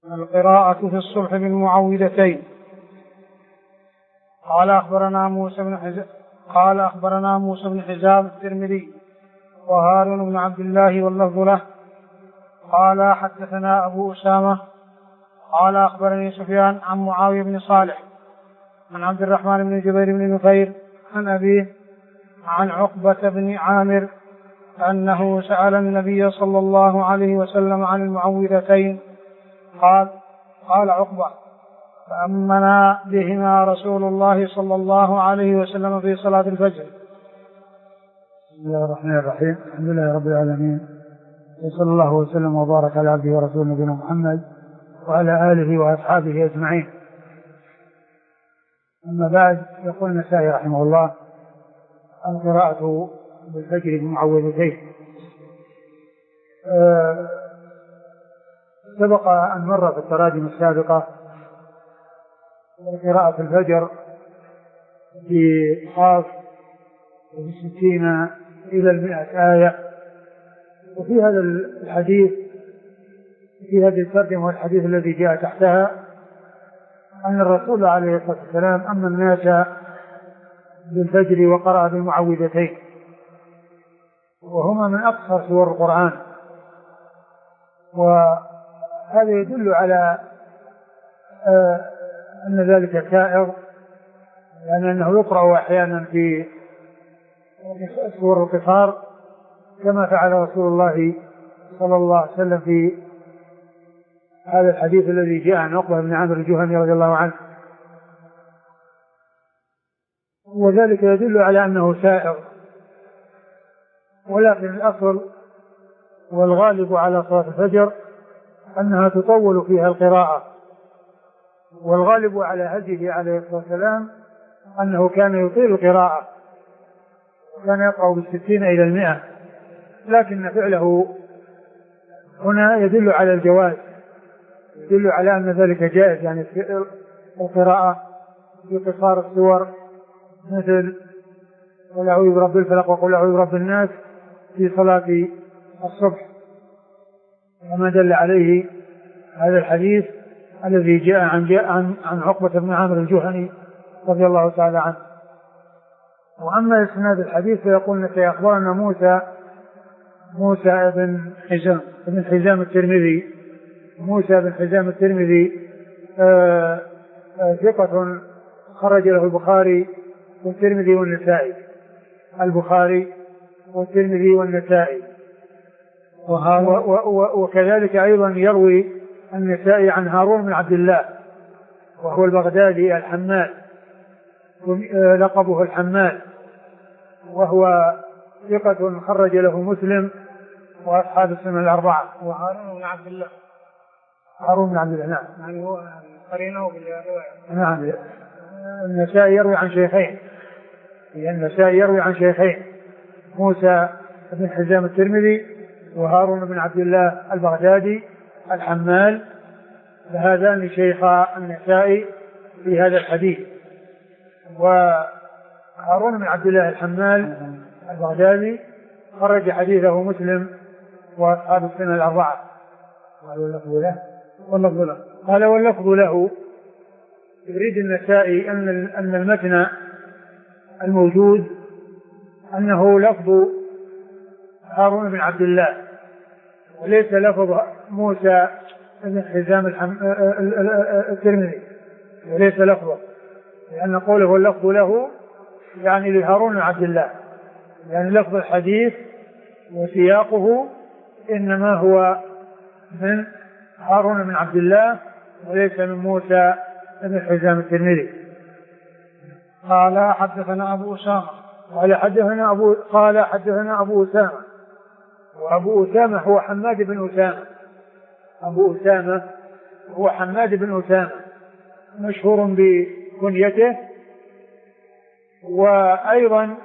القراءة في الصبح بالمعوذتين. قال أخبرنا موسى بن حزام الترمذي وهارون بن عبد الله واللفظ له قال حدثنا أبو أسامة قال أخبرني سفيان عن معاوية بن صالح عن عبد الرحمن بن جبير بن نفير عن أبيه عن عقبة بن عامر أنه سأل النبي صلى الله عليه وسلم عن المعوذتين قال عقبة: فأمنا بهما رسول الله صلى الله عليه وسلم في صلاة الفجر. بسم الله الرحمن الرحيم. الحمد لله رب العالمين، وصلى الله وسلم وبارك على عبده ورسوله نبينا محمد وعلى آله وأصحابه أجمعين. أما بعد، يقول النسائي رحمه الله: القراءة بالفجر بمعوذتين. سبق أن مر في التراجم السابقة قراءة الفجر بخاص ب60 إلى 100 آية. وفي هذا الحديث، في هذه الترجمة والحديث الذي جاء تحتها، أن الرسول عليه الصلاة والسلام أما الناس بالفجر وقرأ بالمعوذتين، وهما من أقصر سور القرآن. وهذا يدل على أن ذلك سائر، يعني أنه يقرأ أحيانا في سور القصار كما فعل رسول الله صلى الله عليه وسلم في هذا الحديث الذي جاء عن عقبة بن عامر الجهني رضي الله عنه. وذلك يدل على أنه سائر، ولكن الأصل والغالب على صلاة الفجر أنها تطول فيها القراءة، والغالب على هديه عليه الصلاة والسلام أنه كان يطيل القراءة، كان يقرأ ب60 إلى 100، لكن فعله هنا يدل على الجواز، يدل على أن ذلك جائز، يعني في القراءة في قصار السور مثل قل أعوذ برب الفلق وقل أعوذ برب الناس في صلاة الصبح، وما دل عليه هذا الحديث الذي جاء عن عقبة بن عامر الجهني رضي الله تعالى عنه. وأما إسناد الحديث فيقول لك: أخبرنا موسى بن حزام الترمذي. موسى بن حزام الترمذي ثقة خرج له البخاري والترمذي والنسائي. البخاري والترمذي والنسائي. وكذلك أيضا يروي النسائي عن هارون بن عبد الله، وهو البغدادي الحمال، لقبه الحمال، وهو ثقة خرج له مسلم وأصحاب السنن الأربعة. وهارون بن عبد الله، هارون بن عبد الله، نعم، يعني هو قرينه بالرواية. نعم. النسائي يروي عن شيخين، النسائي يروي عن شيخين: موسى بن حزام الترمذي وهارون بن عبد الله البغدادي الحمال، فهذان شيخا النسائي في هذا الحديث. وهارون بن عبد الله الحمال البغدادي خرج حديثه مسلم وأصحاب السنن الأربعة. واللفظ له. قال: واللفظ له. يريد النسائي أن المتن الموجود أنه لفظ هارون بن عبد الله، وليس لفظ موسى بن حزام الترمذي، وليس لفظه، لأن قوله واللفظ له يعني لهارون بن عبد الله، يعني لفظ الحديث وسياقه إنما هو من هارون بن عبد الله وليس من موسى بن حزام الترمذي. قال: حدثنا أبو أسامة. قال حدثنا أبو أسامة. وأبو أسامة هو حماد بن أسامة. أبو أسامة هو حماد بن أسامة، مشهور بكنيته، وأيضا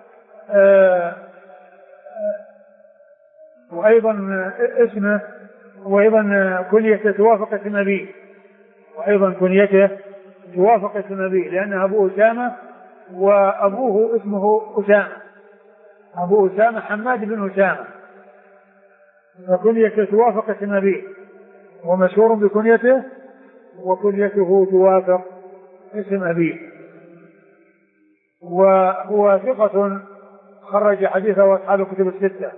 اسمه، وأيضا كنيته توافق اسم أبيه، وأيضا كنيته توافق اسم أبيه، لأن أبو أسامة وأبوه اسمه أسامة. أبو أسامة حماد بن أسامة، فكنيته توافق اسم أبيه، ومشهور بكنيته، وكنيته توافق اسم أبيه. وهو ثقة خرج حديثه أصحاب الكتب الستة.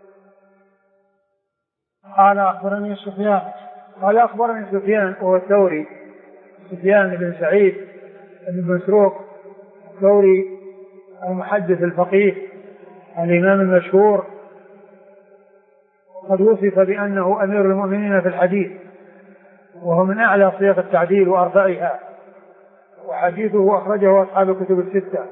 قال أخبرني سفيان. قال أخبرني سفيان وهو الثوري، سفيان بن سعيد بن مسروق الثوري المحدث الفقيه الإمام المشهور، قد وصف بأنه أمير المؤمنين في الحديث، وهو من أعلى صيغ التعديل وأرفعها، وحديثه أخرجه أصحاب الكتب الستة.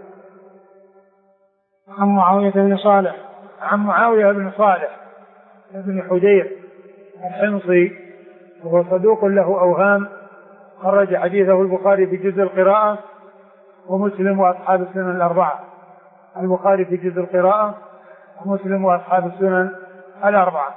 عن معاوية بن صالح. عن معاوية بن صالح بن حدير الحمصي، وهو صدوق له أوهام، خرج حديثه البخاري في جزء القراءة ومسلم وأصحاب السنن الأربعة. البخاري في جزء القراءة ومسلم وأصحاب السنن الأربعة.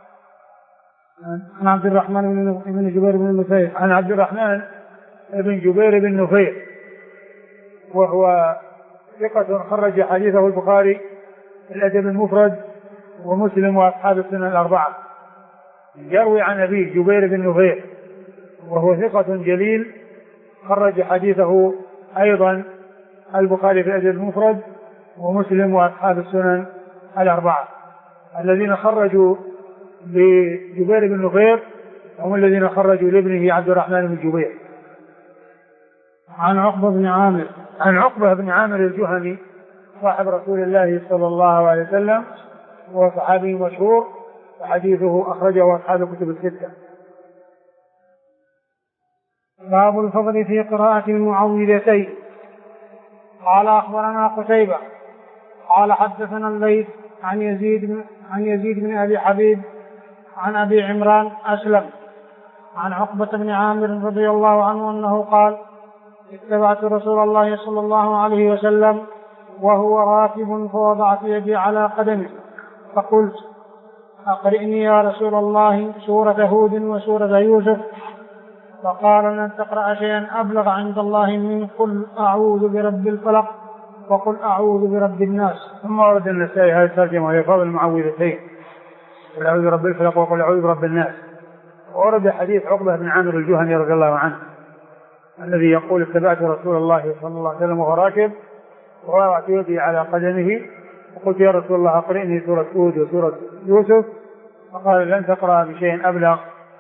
عن عبد الرحمن بن جبير بن نفير. عن عبد الرحمن بن جبير بن نفير، وهو ثقة خرج حديثه البخاري في الأدب المفرد ومسلم وأصحاب السنن الأربعة. يروي عن أبيه جبير بن نفير، وهو ثقة جليل خرج حديثه أيضا البخاري في الأدب المفرد ومسلم وأصحاب السنن الأربعة. الذين خرجوا لجبير بن نفير هم الذين خرجوا لابنه عبد الرحمن بن جبير. عن عقبة بن عامر. عن عقبة بن عامر الجهني صاحب رسول الله صلى الله عليه وسلم، وهو صحابي مشهور، وحديثه أخرجه أصحاب الكتب الستة. باب الفضل في قراءة المعوذتين. قال أخبرنا قتيبة قال حدثنا الليث عن يزيد بن أبي حبيب عن أبي عمران أسلم عن عقبة بن عامر رضي الله عنه أنه قال: اتبعت رسول الله صلى الله عليه وسلم وهو راكب، فوضعت يدي على قدمه فقلت: أقرئني يا رسول الله سورة هود وسورة يوسف. فقال: لن تقرأ شيئا أبلغ عند الله من قل أعوذ برب الفلق وقل أعوذ برب الناس. ثم ورد النسائي هذه الترجمة وهي فضل المعوذتين، قل أعوذ برب الفلق وقل أعوذ برب الناس. ورد حديث عقبة بن عامر الجهني رضي الله عنه الذي يقول: اتبعت رسول الله صلى الله عليه وسلم وهو راكب، ووضعت يدي على قدمه وقلت: يا رسول الله أقرئني سورة هود وسورة يوسف. فقال: لن تقرأ بشيء أبلغ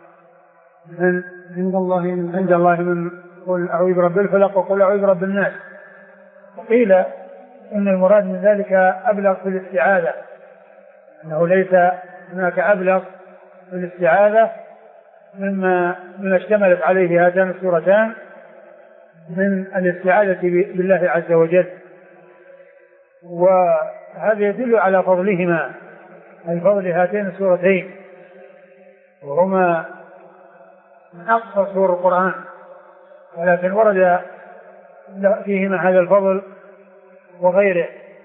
عند الله من قل أعوذ برب الفلق وقل أعوذ برب الناس. وقيل إن المراد من ذلك أبلغ في الاستعاذة، أنه ليس هناك أبلغ في الاستعاذة مما اشتملت عليه هاتان السورتان من الاستعاذة بالله عز وجل. وهذا يدل على فضلهما، الفضل هاتين السورتين، وهما من أقصى سور القرآن، ولكن ورد فيهما هذا الفضل وغيره.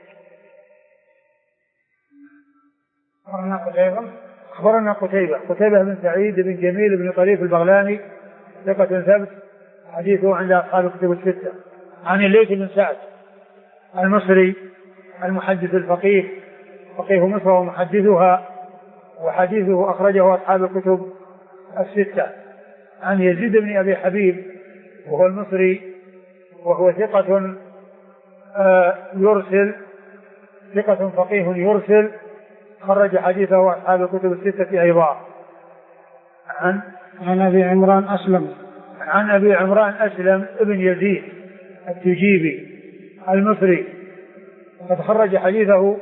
أخبرنا قتيبة بن سعيد بن جميل بن طريف البغلاني ثقة ثبت، حديثه عند أصحاب الكتب الستة. عن الليث بن سعد المصري المحدث الفقيه، فقيه مصر ومحدثها، وحديثه أخرجه أصحاب الكتب الستة. عن يزيد بن أبي حبيب وهو المصري، وهو ثقة يرسل، ثقة فقيه يرسل، خرج حديثه أصحاب الكتب الستة أيضا. عن أبي عمران أسلم. عن أبي عمران أسلم ابن يزيد التجيبي المصري، قد خرج حديثه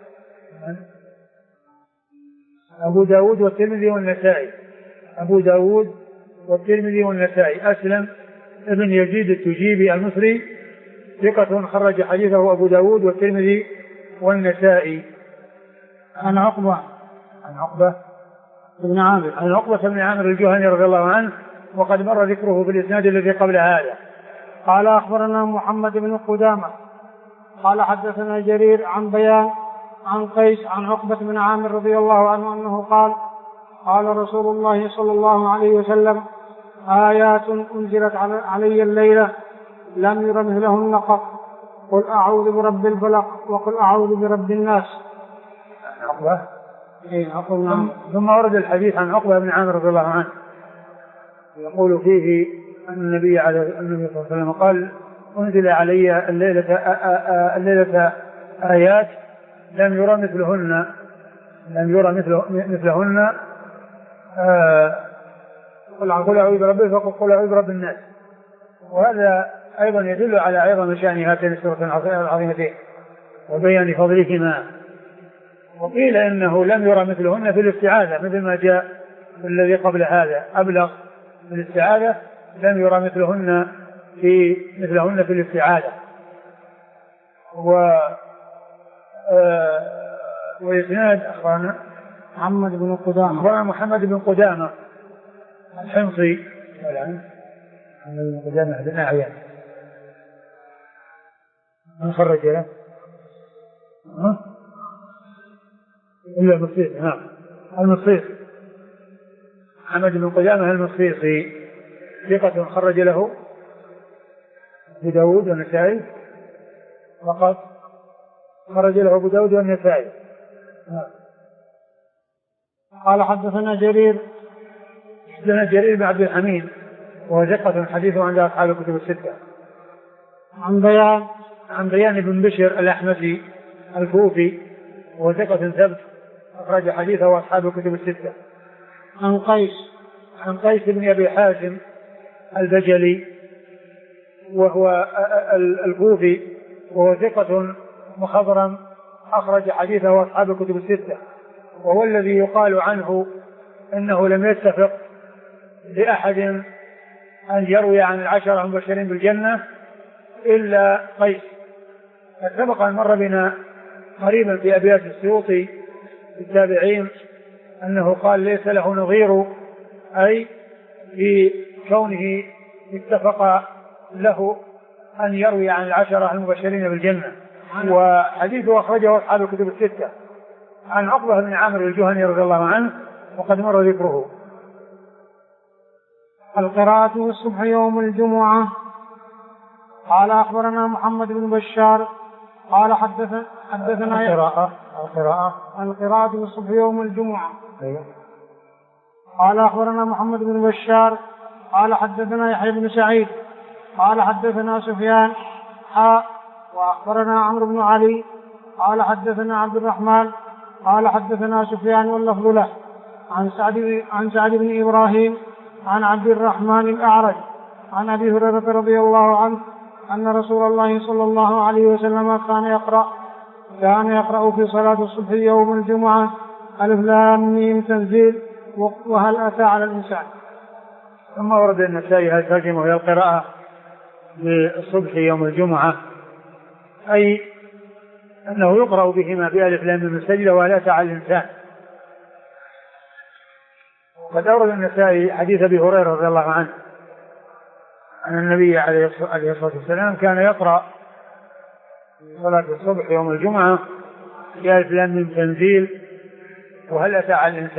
أبو داود والترمذي والنسائي. أبو داود والترمذي والنسائي. أسلم ابن يزيد التجيبي المصري ثقة خرج حديثه أبو داود والترمذي والنسائي. عن عقبة بن عامر. عن عقبة بن عامر الجهني رضي الله عنه، وقد مر ذكره في الإسناد الذي قبل هذا. قال أخبرنا محمد بن قدامة قال حدثنا جرير عن بيان عن قيس عن عقبة بن عامر رضي الله عنه أنه قال: قال رسول الله صلى الله عليه وسلم: آيات أنزلت علي الليلة لم ير مثلهن قط، قل أعوذ برب الفلق وقل أعوذ برب الناس. ثم ورد الحديث عن عقبة بن عامر رضي الله عنه يقول فيه أن النبي صلى الله عليه وسلم قال أنزل علي الليلة آيات لم يرى مثلهن قل أعوذ بربي فقل قل أعوذ برب الناس. وهذا أيضا يدل على عظم شأن هاتين السورتين العظيمتين وبيان فضلهما. وقيل إنه لم يرى مثلهن في الاستعاذة مثل ما جاء الذي قبل هذا أبلغ في الاستعاذة، لم يرى مثلهن في الاستعاذة. وإسناد أخبرنا محمد بن قدامة الحمصي محمد بن قدامة بن أعيان من خرج له إلا المصيصي. نعم المصيصي محمد بن قدامة المصيصي ثقة خرج له أبو داود والنسائي فقط، خرج له أبو داود والنسائي. قال حدثنا جرير بن عبد الحميد وهو ثقة حديثه عند أصحاب الكتب الستة. عن بيان بن بشر الأحمسي الكوفي وهو ثقة ثبت أخرج حديثه أصحاب الكتب الستة. عن قيس بن أبي حازم البجلي وهو الكوفي وهو ثقة مخضرم أخرج حديثه أصحاب الكتب الستة، وهو الذي يقال عنه إنه لم يتفق لأحد أن يروي عن العشرة المبشرين بالجنة إلا قيس. سبق أن مر بنا قريبا في أبيات السيوطي في التابعين أنه قال ليس له نظير، أي في كونه اتفق له أن يروي عن العشرة المبشرين بالجنة. وحديثه أخرجه أصحاب الكتب الستة عن عقبة بن عامر الجهني رضي الله عنه وقد مر ذكره. القراءة الصبح يوم الجمعة. قال أخبرنا محمد بن بشار قال حدثنا القراءة الصبح يوم الجمعة. قال أخبرنا محمد بن بشار قال حدثنا يحيى بن سعيد قال حدثنا سفيان وأخبرنا عمرو بن علي قال حدثنا عبد الرحمن قال حدثنا سفيان واللفظ له عن سعد بن إبراهيم عن عبد الرحمن الأعرج عن أبي هريرة رضي الله عنه أن رسول الله صلى الله عليه وسلم كان يقرأ في صلاة الصبح يوم الجمعة ألف لام ميم تنزيل وهل أتى على الإنسان. ثم ورد النسائي هذه الترجمة وهي القراءة بالصبح يوم الجمعة، أي أنه يقرأ بهما بألف لام ميم سجدة وهل أتى على الإنسان. قد أورد النسائي حديث أبي هريرة رضي الله عنه أن النبي عليه الصلاة والسلام كان يقرأ صلاة الصبح يوم الجمعة بألف لام ميم تنزيل وهل أتى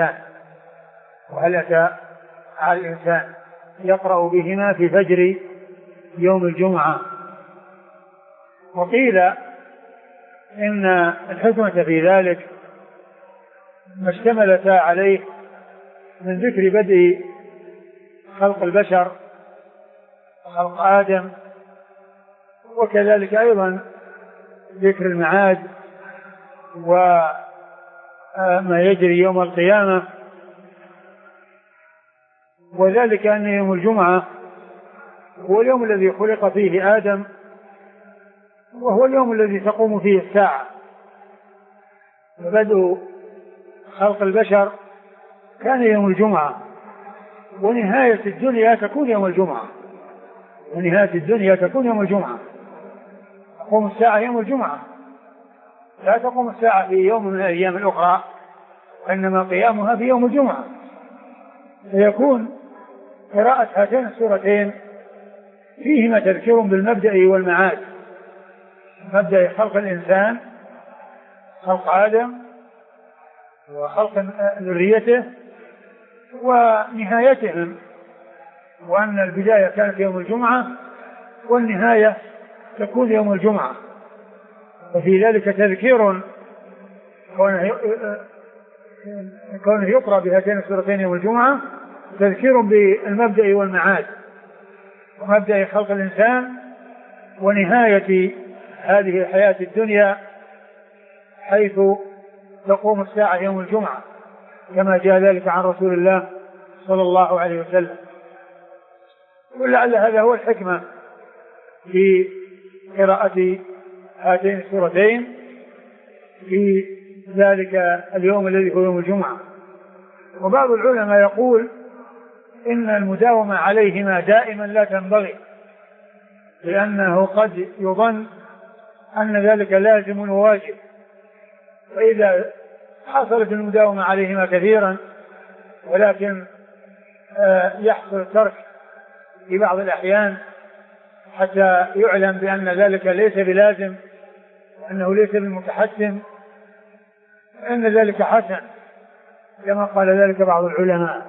على الإنسان يقرأ بهما في فجر يوم الجمعة. وقيل إن الحكمة في ذلك ما اشتملتا عليه من ذكر بدء خلق البشر خلق آدم، وكذلك أيضا ذكر المعاد وما يجري يوم القيامة، وذلك أن يوم الجمعة هو اليوم الذي خلق فيه آدم، وهو اليوم الذي تقوم فيه الساعة. بدء خلق البشر كان يوم الجمعة، ونهاية الدنيا تكون يوم الجمعة، تقوم الساعة يوم الجمعة، لا تقوم الساعة في يوم من الأيام الأخرى، وإنما قيامها في يوم الجمعة. فيكون قراءة هاتين السورتين فيهما تذكير بالمبدأ والمعاد، مبدأ خلق الإنسان، خلق آدم وخلق ذريته ونهايتهم، وأن البداية كانت يوم الجمعة والنهاية تكون يوم الجمعة. وفي ذلك تذكير كونه يقرأ بهاتين السورتين يوم الجمعة، تذكير بالمبدأ والمعاد ومبدأ خلق الإنسان ونهاية هذه الحياة الدنيا حيث تقوم الساعة يوم الجمعة كما جاء ذلك عن رسول الله صلى الله عليه وسلم. ولعل هذا هو الحكمة في قراءة هاتين السورتين في ذلك اليوم الذي هو يوم الجمعة. وبعض العلماء يقول إن المداومة عليهما دائما لا تنبغي، لأنه قد يظن أن ذلك لازم وواجب، فإذا حصلت المداومة عليهما كثيرا ولكن يحصل الترك في بعض الأحيان حتى يعلم بأن ذلك ليس بلازم وأنه ليس بمتحتم، فإن ذلك حسن كما قال ذلك بعض العلماء.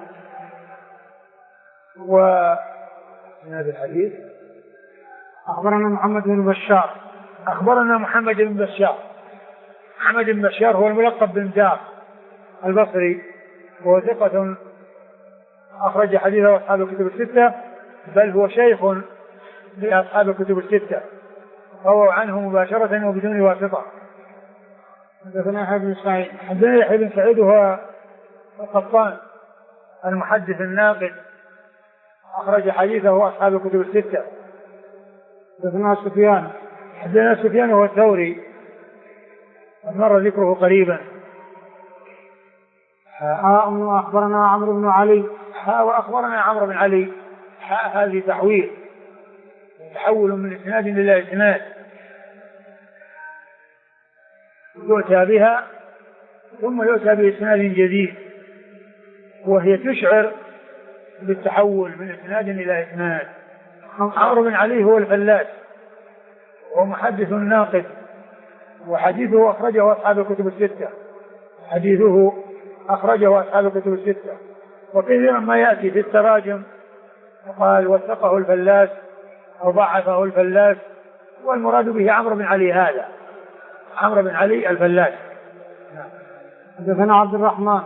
ومن هذا الحديث أخبرنا محمد بن بشار. أخبرنا محمد بن بشار. محمد بن بشار هو الملقب بن دار البصري، وهو ثقة أخرج حديثه أصحاب الكتب الستة، بل هو شيخ لأصحاب الكتب الستة، روى عنه مباشرة وبدون واسطة. حدثنا يحيى بن سعيد. حدثنا يحيى بن سعيد هو القطان المحدث الناقد، أخرج حديثه أصحاب الكتب الستة. حدثنا سفيان. حدثنا سفيان هو الثوري، مر ذكره قريبا. أخبرنا عمرو بن علي. وأخبرنا عمرو بن علي. هذه تحول من إسناد إلى إسناد، يؤتى بها ثم يؤتى بإسناد جديد، وهي تشعر بالتحول من إسناد إلى إسناد. عمرو بن علي هو الفلاس وهو محدث ناقد، وحديثه أخرجه أصحاب الكتب الستة. حديثه أخرجه أصحاب الكتب الستة. وكثيرا ما يأتي في التراجم وقال وثقه الفلاس أو ضعفه الفلاس، والمراد به عمرو بن علي، هذا عمرو بن علي الفلاس. حدثنا عبد الرحمن.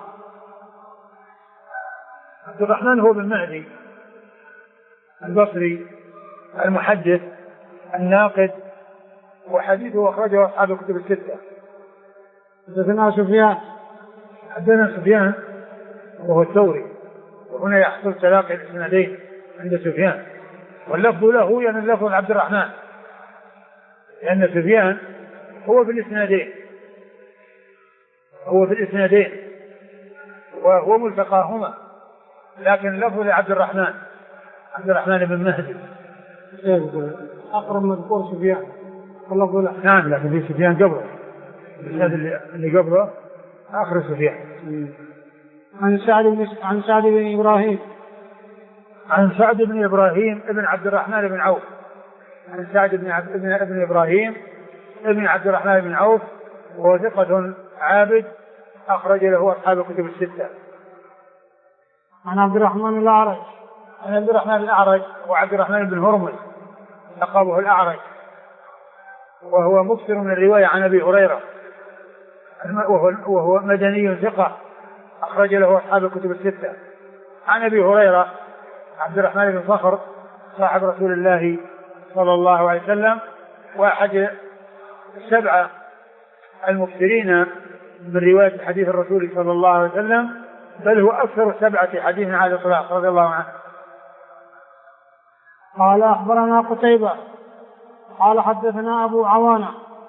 عبد الرحمن هو بن مهدي البصري المحدث الناقد، وحديثه أخرجه أصحاب الكتب الستة. حدثنا سفيان. حدثنا سفيان وهو الثوري، وهنا يحصل تلاقي الإسنادين عند سفيان، واللفظ له يعني اللفظ عبد الرحمن، لأن سفيان هو في الإسنادين وهو ملتقاهما، لكن اللفظ لعبد الرحمن، عبد الرحمن بن مهدي. أقرب مذكور سفيان واللفظ له. نعم، لكن في سفيان قبله، الإسناد اللي قبله آخر سفيان. عن سعد بن إبراهيم. عن سعد بن إبراهيم ابن عبد الرحمن بن عوف. عن سعد بن إبراهيم ابن عبد الرحمن بن عوف، وهو ثقة عابد أخرج له أصحاب الكتب الستة. عن عبد الرحمن الأعرج. عن عبد الرحمن الأعرج وعبد الرحمن بن هرمز لقبه الأعرج، وهو مكثر من الرواية عن أبي هريرة، وهو مدني ثقة أخرج له أصحاب الكتب الستة. عن أبي هريرة عبد الرحمن بن صخر صاحب رسول الله صلى الله عليه وسلم، وأحد السبعة المكثرين من رواية حديث الرسول صلى الله عليه وسلم، بل هو أكثر السبعة حديثا على الإطلاق رضي الله عنه. قال أخبرنا قتيبة قال حدثنا أبو عوانة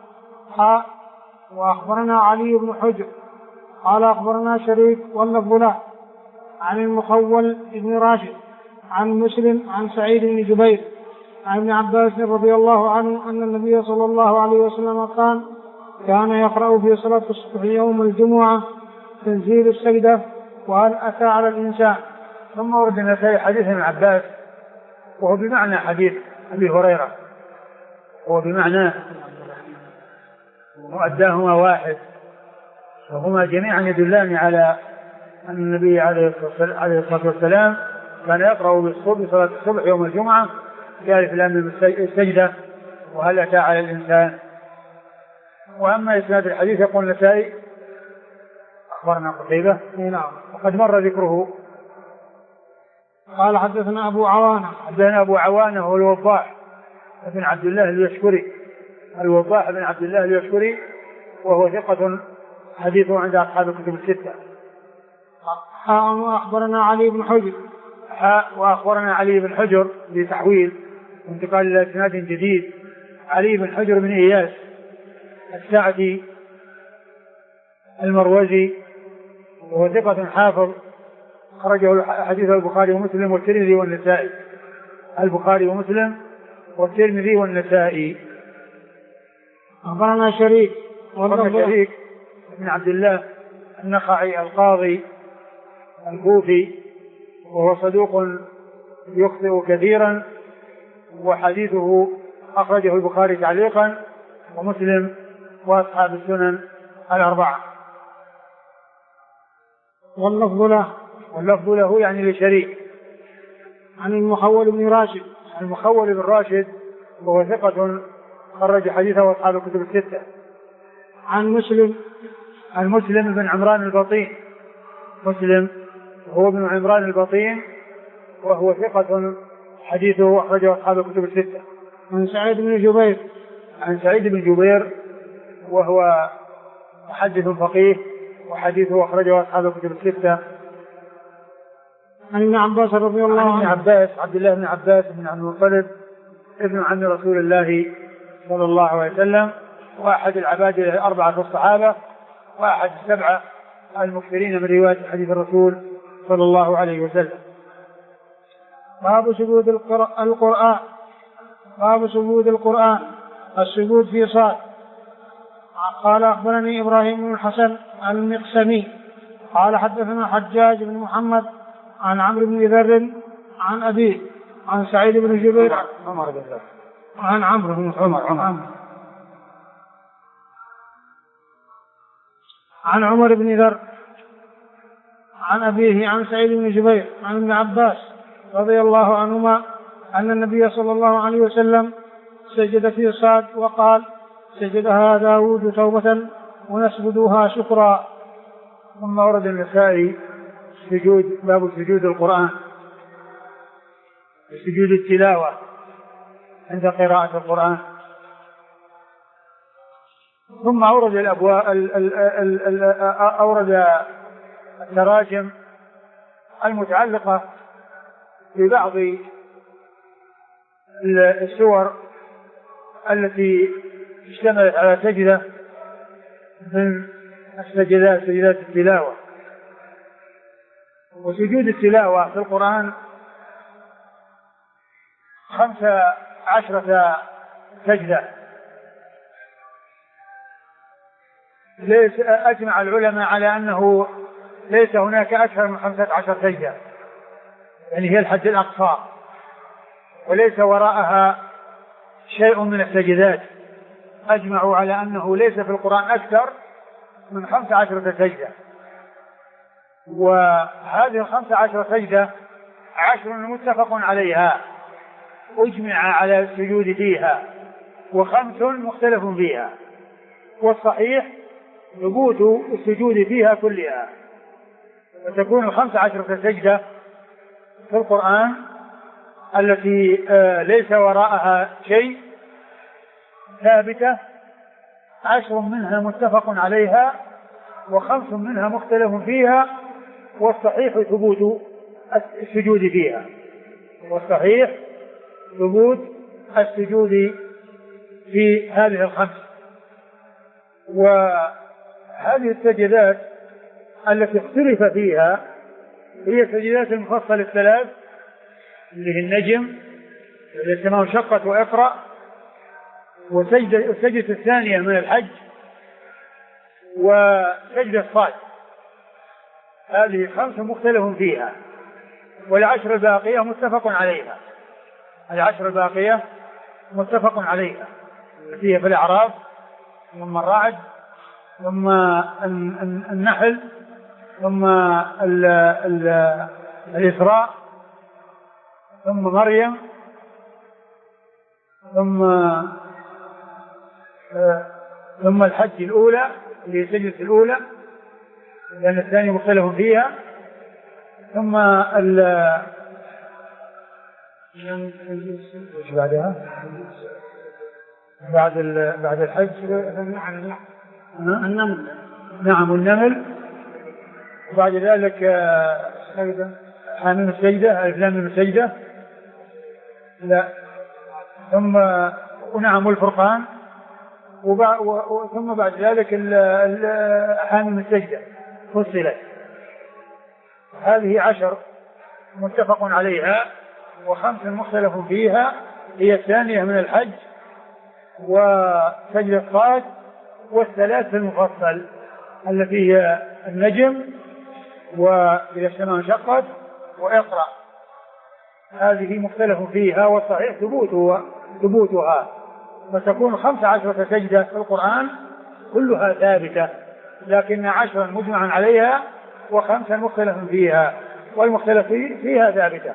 وأخبرنا علي بن حجر قال أخبرنا شريك واللفظ له عن المخول بن راشد عن مسلم عن سعيد بن جبير عن ابن عباس رضي الله عنه أن النبي صلى الله عليه وسلم قال كان يقرأ في صلاة الصبح يوم الجمعة تنزيل السجدة وهل أتى على الإنسان. ثم ورد النسائي حديث ابن عباس وهو بمعنى حديث أبي هريرة، هو بمعنى مؤداهما واحد، وهما جميعا يدلان على أن النبي عليه الصلاة والسلام كان يقرأ بصلاة الصبح يوم الجمعة يعرف الأمر السجدة وهل أتى على الإنسان. وأما إسناد الحديث يقول قال حدثنا أبو عوانة. حدثنا أبو عوانة هو الوضاح بن عبد الله اليشكري، الوضاح بن عبد الله اليشكري، وهو ثقة حديثه عند أصحاب الكتب الستة. وأخبرنا علي بن حجر. وأخبرنا علي بن حجر بتحويل انتقال إلى إسناد جديد. علي بن حجر بن إياس السعدي المروزي، وهو ثقة حافظ، خرجه حديث البخاري ومسلم والترمذي والنسائي. البخاري ومسلم والترمذي والنسائي. أخبرنا شريك بن عبد الله النخعي القاضي الكوفي، وهو صدوق يخطئ كثيرا، وحديثه أخرجه البخاري تعليقا ومسلم وأصحاب السنن الأربعة. واللفظ له يعني لشريك. عن المخول بن راشد. المخول بن راشد وهو ثقة خرج حديثه أصحاب الكتب الستة. عن مسلم بن عمران البطين. مسلم هو ابن عمران البطين، وهو ثقة حديثه أخرجه أصحاب الكتب الستة. عن سعيد بن جبير وهو محدث فقيه، وحديثه أخرجه أصحاب الكتب الستة. عن ابن عباس رضي الله عنه. عبد الله بن عباس بن عبد المطلب ابن عم رسول الله صلى الله عليه وسلم، وأحد العباد الأربعة في الصحابة، وأحد السبعة المكثرين من رواية حديث الرسول صلى الله عليه وسلم. باب سجود القرآن السجود في صاد. قال أخبرني إبراهيم بن الحسن المقسمي قال حدثنا حجاج بن محمد عن عمرو بن ذر عن أبيه عن سعيد بن جبير عن عمرو بن عن عمر بن ذر عن أبيه عن سعيد بن جبير عن ابن عباس رضي الله عنهما أن النبي صلى الله عليه وسلم سجد في صاد وقال سجدها داود توبة ونسجدها شكرا. ثم ورد النسائي باب سجود القرآن، سجود التلاوة عند قراءة القرآن. ثم أورد التراجم المتعلقة ببعض السور التي اشتملت على سجدة من سجدات التلاوة. وسجود التلاوة في القرآن 15 سجدة. أجمع العلماء على أنه ليس هناك أكثر من 15 سجدة، يعني هي الحد الأقصى، وليس وراءها شيء من السجدات. أجمعوا على أنه ليس في القرآن أكثر من 15 سجدة. وهذه 15 سجدة 10 متفق عليها أجمع على السجود فيها، و5 مختلف فيها، والصحيح ثبوت السجود فيها كلها. وتكون 15 سجدة في القرآن التي ليس وراءها شيء ثابتة، 10 منها متفق عليها، و5 منها مختلف فيها، والصحيح ثبوت السجود فيها. والصحيح ثبوت السجود في هذه ال5. وهذه السجدات التي اختلف فيها هي السجدات المفصلة الثلاث، اللي هي النجم، السماء انشقت وإقرأ، والسجدة الثانية من الحج، وسجدة صاد. هذه 5 مختلف فيها، والعشر الباقية متفق عليها. العشر الباقية متفق عليها، هي في الأعراف، ثم الرعد، ثم النحل، ثم الإسراء، ثم مريم، ثم الحج الأولى اللي هي سجدة الأولى لأن الثانية مختلف فيها، ثم وش بعدها؟ بعد الحج النمل. نعم النمل. وبعد ذلك حاميم السجدة، ألف لام السجدة. لا، ثم ونعم الفرقان. ثم بعد ذلك حاميم السجدة فصلت. هذه 10 متفق عليها، و5 مختلف فيها، هي الثانية من الحج وسجدة صاد، والثلاث في المفصل التي هي النجم وإذا السماء انشقت وإقرأ. هذه مختلف فيها، والصحيح ثبوتها، فتكون 15 سجدة في القرآن كلها ثابتة، لكن 10 مجمعا عليها و5 مختلف فيها، والمختلف فيها ثابتة.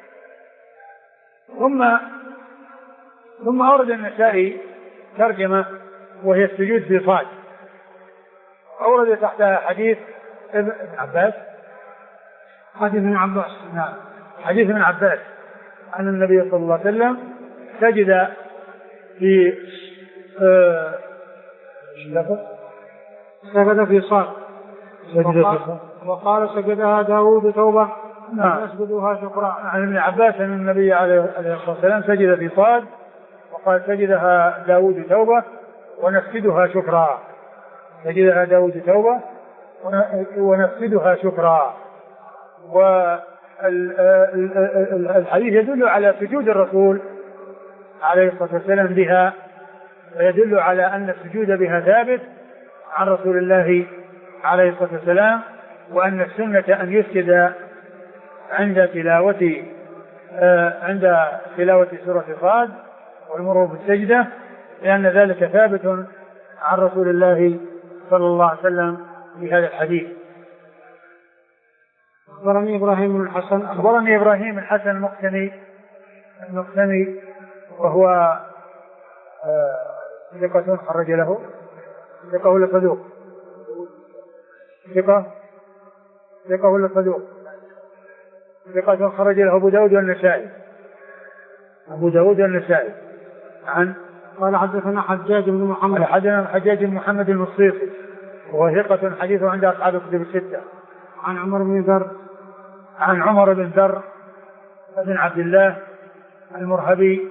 ثم أورد النسائي ترجمة وهي السجود في صاد، أورد تحتها حديث ابن عباس. نعم، حديث ابن عباس أن النبي صلى الله عليه وسلم سجد في صاد، وقال سجدها داود توبة ونسجدها شكرا. عن ابن عباس أن النبي عليه الصلاة والسلام سجد في صاد، وقال سجدها داود توبة ونسجدها شكرا. سجدها داود توبة ونسجدها شكرا. والحديث يدل على سجود الرسول عليه الصلاة والسلام بها، ويدل على أن السجود بها ثابت عن رسول الله عليه الصلاة والسلام، وأن السنة أن يسجد عند تلاوة سورة صاد والمرور بالسجدة، لأن ذلك ثابت عن رسول الله صلى الله عليه وسلم في هذا الحديث. أخبرني إبراهيم بن الحسن المقسمي، وهو ثقة خرج له، ثقة ولا صدوق؟ ثقة ولا صدوق؟ ثقة خرج له أبو داود والنسائي. قال حدثنا حجاج بن محمد المصيصي، وهو ثقة حديثه عند أصحاب الكتب الستة. عن عمر بن ذر بن عبد الله المرهبي.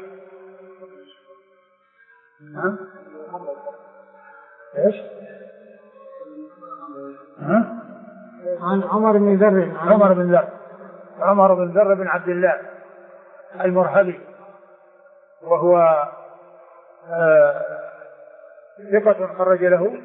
ايش؟ عن عمر بن ذر بن عبد الله المرهبي، وهو ثقة خرج له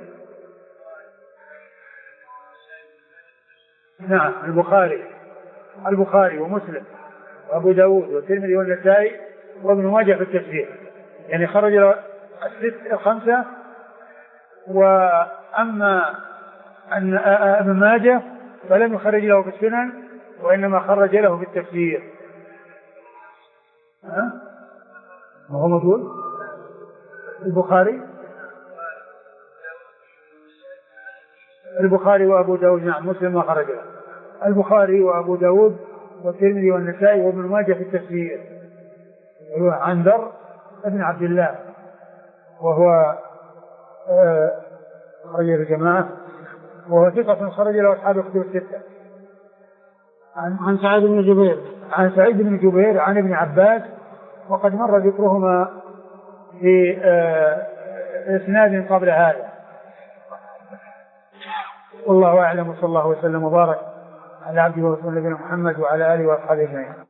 نعم البخاري ومسلم وأبو داود والترمذي والنسائي وابن ماجه في التفسير، يعني خرج له 5. وأما أن ابن ماجه فلم يخرج له في السنن، وإنما خرج له في التفسير. ما هو موجود البخاري وأبو داود. نعم، مسلم ما خرج له. البخاري وأبو داود والترمذي والنسائي وابن ماجه في التفسير، عن ذر بن عبد الله، وهو خرج الجماعة، وهو ثقة خرج له أصحاب الكتب الستة. عن سعيد بن جبير عن ابن عباس، وقد مر ذكرهما في إسناد قبل هذا. والله أعلم، وصلى الله وسلم وبارك على عبده ورسوله نبينا محمد وعلى آله وأصحابه أجمعين.